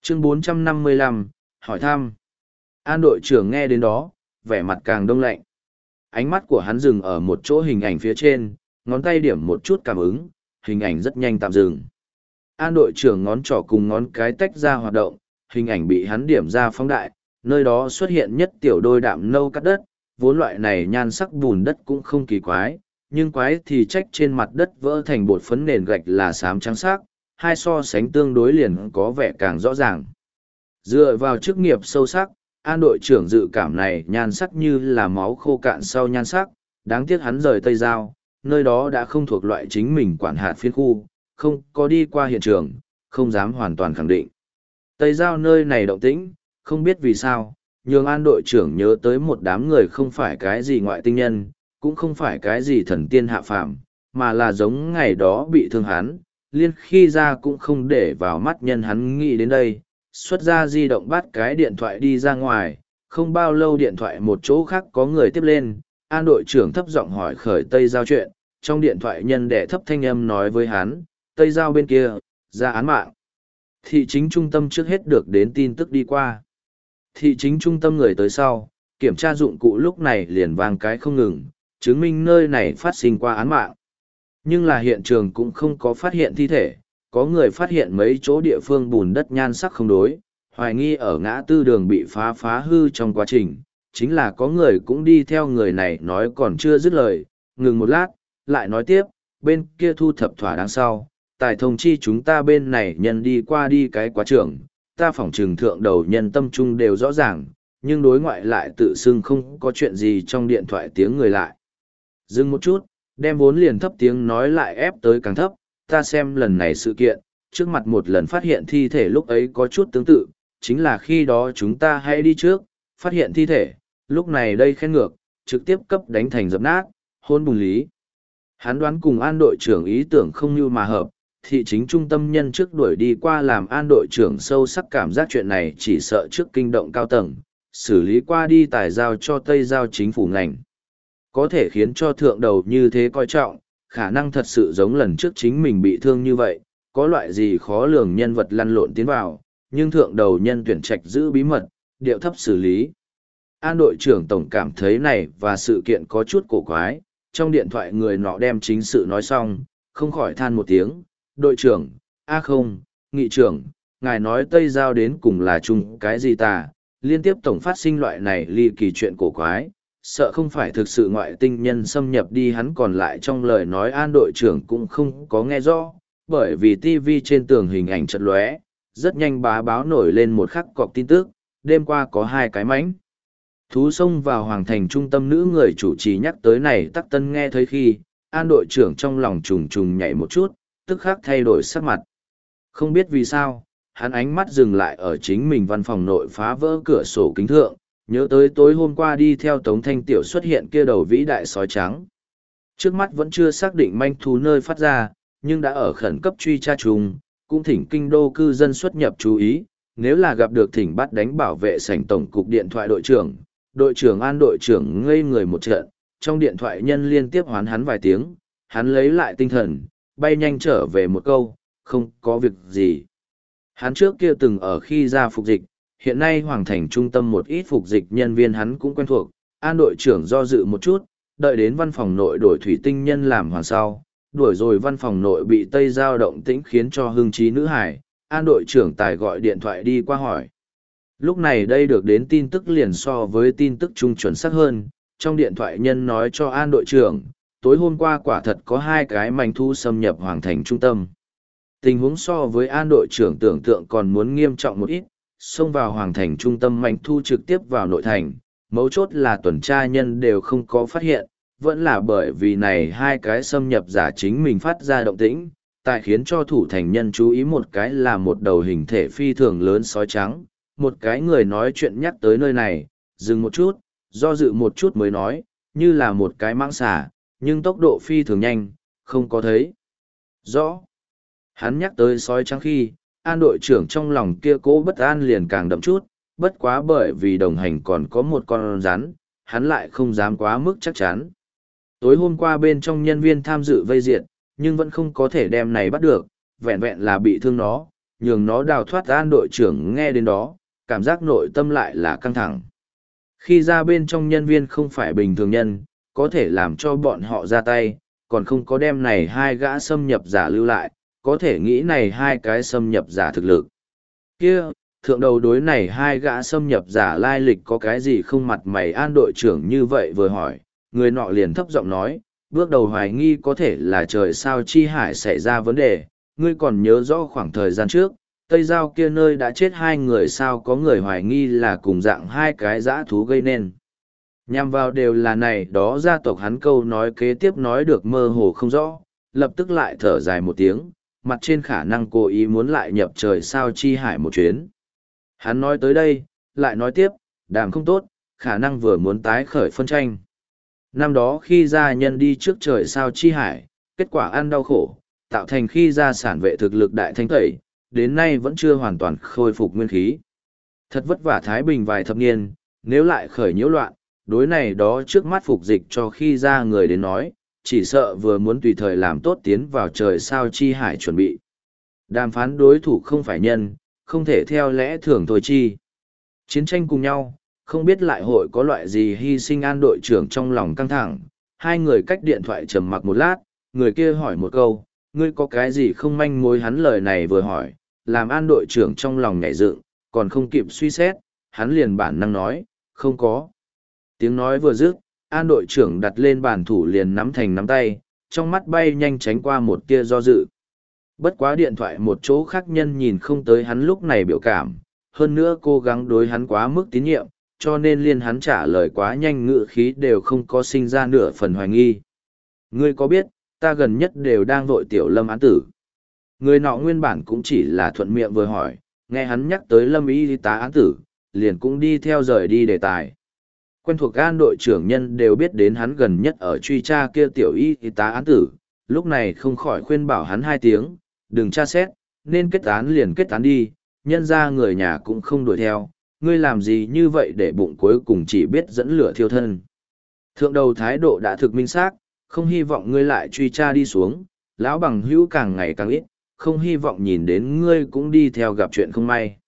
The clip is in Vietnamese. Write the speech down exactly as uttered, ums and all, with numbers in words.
Chương bốn trăm năm mươi lăm, hỏi thăm. An đội trưởng nghe đến đó, vẻ mặt càng đông lạnh. Ánh mắt của hắn dừng ở một chỗ hình ảnh phía trên, ngón tay điểm một chút cảm ứng, hình ảnh rất nhanh tạm dừng. An đội trưởng ngón trỏ cùng ngón cái tách ra hoạt động, hình ảnh bị hắn điểm ra phóng đại, nơi đó xuất hiện nhất tiểu đôi đạm nâu cắt đất, vốn loại này nhan sắc bùn đất cũng không kỳ quái, nhưng quái thì trách trên mặt đất vỡ thành bột phấn nền gạch là xám trắng sắc, hai so sánh tương đối liền có vẻ càng rõ ràng. Dựa vào chức nghiệp sâu sắc, An đội trưởng dự cảm này nhan sắc như là máu khô cạn sau nhan sắc, đáng tiếc hắn rời Tây Giao, nơi đó đã không thuộc loại chính mình quản hạt phiên khu, không có đi qua hiện trường, không dám hoàn toàn khẳng định. Tây Giao nơi này động tĩnh, không biết vì sao, nhường An đội trưởng nhớ tới một đám người không phải cái gì ngoại tinh nhân, cũng không phải cái gì thần tiên hạ phàm, mà là giống ngày đó bị thương hắn, liên khi ra cũng không để vào mắt nhân hắn nghĩ đến đây, xuất ra di động bắt cái điện thoại đi ra ngoài, không bao lâu điện thoại một chỗ khác có người tiếp lên, An đội trưởng thấp giọng hỏi khởi Tây Giao chuyện, trong điện thoại nhân đệ thấp thanh âm nói với hắn, Tây Giao bên kia, ra án mạng. Thị chính trung tâm trước hết được đến tin tức đi qua. Thị chính trung tâm người tới sau, kiểm tra dụng cụ lúc này liền vang cái không ngừng, chứng minh nơi này phát sinh qua án mạng. Nhưng là hiện trường cũng không có phát hiện thi thể, có người phát hiện mấy chỗ địa phương bùn đất nhan sắc không đối, hoài nghi ở ngã tư đường bị phá phá hư trong quá trình, chính là có người cũng đi theo người này nói còn chưa dứt lời, ngừng một lát, lại nói tiếp, bên kia thu thập thỏa đáng sau, tài thông chi chúng ta bên này nhân đi qua đi cái quá trưởng, ta phỏng trừng thượng đầu nhân tâm trung đều rõ ràng, nhưng đối ngoại lại tự xưng không có chuyện gì trong điện thoại tiếng người lại. Dừng một chút, đem vốn liền thấp tiếng nói lại ép tới càng thấp, ta xem lần này sự kiện, trước mặt một lần phát hiện thi thể lúc ấy có chút tương tự, chính là khi đó chúng ta hãy đi trước, phát hiện thi thể, lúc này đây khen ngược, trực tiếp cấp đánh thành dập nát, hôn bùng lý. Hắn đoán cùng An đội trưởng ý tưởng không như mà hợp, thị chính trung tâm nhân trước đuổi đi qua làm An đội trưởng sâu sắc cảm giác chuyện này chỉ sợ trước kinh động cao tầng, xử lý qua đi tài giao cho Tây Giao chính phủ ngành. Có thể khiến cho thượng đầu như thế coi trọng, khả năng thật sự giống lần trước chính mình bị thương như vậy, có loại gì khó lường nhân vật lăn lộn tiến vào, nhưng thượng đầu nhân tuyển trạch giữ bí mật, điệu thấp xử lý. An đội trưởng tổng cảm thấy này và sự kiện có chút cổ quái, trong điện thoại người nọ đem chính sự nói xong, không khỏi than một tiếng, đội trưởng, a không, nghị trưởng, ngài nói Tây Giao đến cùng là chung cái gì ta, liên tiếp tổng phát sinh loại này ly kỳ chuyện cổ quái, sợ không phải thực sự ngoại tinh nhân xâm nhập đi hắn còn lại trong lời nói An đội trưởng cũng không có nghe rõ, bởi vì ti vi trên tường hình ảnh chật lóe, rất nhanh bá báo nổi lên một khắc cọc tin tức, đêm qua có hai cái mánh. Thú xông vào hoàng thành trung tâm nữ người chủ trì nhắc tới này tắc tân nghe thấy khi, An đội trưởng trong lòng trùng trùng nhảy một chút, tức khắc thay đổi sắc mặt. Không biết vì sao, hắn ánh mắt dừng lại ở chính mình văn phòng nội phá vỡ cửa sổ kính thượng, nhớ tới tối hôm qua đi theo Tống Thanh Tiểu xuất hiện kia đầu vĩ đại sói trắng. Trước mắt vẫn chưa xác định manh thú nơi phát ra, nhưng đã ở khẩn cấp truy tra chung, cũng thỉnh kinh đô cư dân xuất nhập chú ý, nếu là gặp được thỉnh bắt đánh bảo vệ sảnh tổng cục điện thoại đội trưởng, đội trưởng An đội trưởng ngây người một trận, trong điện thoại nhân liên tiếp hoán hắn vài tiếng, hắn lấy lại tinh thần, bay nhanh trở về một câu, không có việc gì. Hắn trước kia từng ở khi ra phục dịch, hiện nay hoàng thành trung tâm một ít phục dịch nhân viên hắn cũng quen thuộc, An đội trưởng do dự một chút, đợi đến văn phòng nội đổi thủy tinh nhân làm hoàn sau, đuổi rồi văn phòng nội bị Tây Giao động tĩnh khiến cho hưng trí nữ hải, An đội trưởng tài gọi điện thoại đi qua hỏi. Lúc này đây được đến tin tức liền so với tin tức trung chuẩn xác hơn, trong điện thoại nhân nói cho An đội trưởng, tối hôm qua quả thật có hai cái manh thu xâm nhập hoàng thành trung tâm. Tình huống so với An đội trưởng tưởng tượng còn muốn nghiêm trọng một ít, xông vào hoàng thành trung tâm manh thu trực tiếp vào nội thành, mấu chốt là tuần tra nhân đều không có phát hiện, vẫn là bởi vì này hai cái xâm nhập giả chính mình phát ra động tĩnh, tại khiến cho thủ thành nhân chú ý một cái là một đầu hình thể phi thường lớn sói trắng, một cái người nói chuyện nhắc tới nơi này, dừng một chút, do dự một chút mới nói, như là một cái mãng xà, nhưng tốc độ phi thường nhanh, không có thấy. Rõ. Hắn nhắc tới sói trắng khi, An đội trưởng trong lòng kia cố bất an liền càng đậm chút, bất quá bởi vì đồng hành còn có một con rắn, hắn lại không dám quá mức chắc chắn. Tối hôm qua bên trong nhân viên tham dự vây diệt, nhưng vẫn không có thể đem này bắt được, vẹn vẹn là bị thương nó, nhường nó đào thoát an đội trưởng nghe đến đó, cảm giác nội tâm lại là căng thẳng. Khi ra bên trong nhân viên không phải bình thường nhân, có thể làm cho bọn họ ra tay, còn không có đem này hai gã xâm nhập giả lưu lại, có thể nghĩ này hai cái xâm nhập giả thực lực. Kia, thượng đầu đối này hai gã xâm nhập giả lai lịch có cái gì không mặt mày an đội trưởng như vậy vừa hỏi, người nọ liền thấp giọng nói, bước đầu hoài nghi có thể là trời sao chi hải xảy ra vấn đề, ngươi còn nhớ rõ khoảng thời gian trước, Tây Giao kia nơi đã chết hai người sao có người hoài nghi là cùng dạng hai cái dã thú gây nên. Nhằm vào đều là này đó gia tộc hắn câu nói kế tiếp nói được mơ hồ không rõ, lập tức lại thở dài một tiếng, mặt trên khả năng cố ý muốn lại nhập trời sao chi hải một chuyến. Hắn nói tới đây, lại nói tiếp, đàm không tốt, khả năng vừa muốn tái khởi phân tranh. Năm đó khi gia nhân đi trước trời sao chi hải, kết quả ăn đau khổ, tạo thành khi gia sản vệ thực lực đại thanh tẩy, đến nay vẫn chưa hoàn toàn khôi phục nguyên khí. Thật vất vả Thái Bình vài thập niên, nếu lại khởi nhiễu loạn, đối này đó trước mắt phục dịch cho khi ra người đến nói, chỉ sợ vừa muốn tùy thời làm tốt tiến vào trời sao chi hải chuẩn bị. Đàm phán đối thủ không phải nhân, không thể theo lẽ thường thôi chi. Chiến tranh cùng nhau, không biết lại hội có loại gì hy sinh an đội trưởng trong lòng căng thẳng. Hai người cách điện thoại trầm mặc một lát, người kia hỏi một câu, ngươi có cái gì không manh mối hắn lời này vừa hỏi, làm an đội trưởng trong lòng nhảy dựng, còn không kịp suy xét, hắn liền bản năng nói, không có. Tiếng nói vừa dứt, an đội trưởng đặt lên bàn thủ liền nắm thành nắm tay, trong mắt bay nhanh tránh qua một tia do dự. Bất quá điện thoại một chỗ khác nhân nhìn không tới hắn lúc này biểu cảm, hơn nữa cố gắng đối hắn quá mức tín nhiệm, cho nên liên hắn trả lời quá nhanh ngữ khí đều không có sinh ra nửa phần hoài nghi. Ngươi có biết, ta gần nhất đều đang vội tiểu lâm án tử. Người nọ nguyên bản cũng chỉ là thuận miệng vừa hỏi, nghe hắn nhắc tới lâm y tá án tử, liền cũng đi theo rời đi đề tài. Quen thuộc an đội trưởng nhân đều biết đến hắn gần nhất ở truy tra kia tiểu y tá án tử, lúc này không khỏi khuyên bảo hắn hai tiếng, đừng tra xét, nên kết án liền kết án đi, nhân ra người nhà cũng không đuổi theo, ngươi làm gì như vậy để bụng cuối cùng chỉ biết dẫn lửa thiêu thân. Thượng đầu thái độ đã thực minh xác, không hy vọng ngươi lại truy tra đi xuống, lão bằng hữu càng ngày càng ít, không hy vọng nhìn đến ngươi cũng đi theo gặp chuyện không may.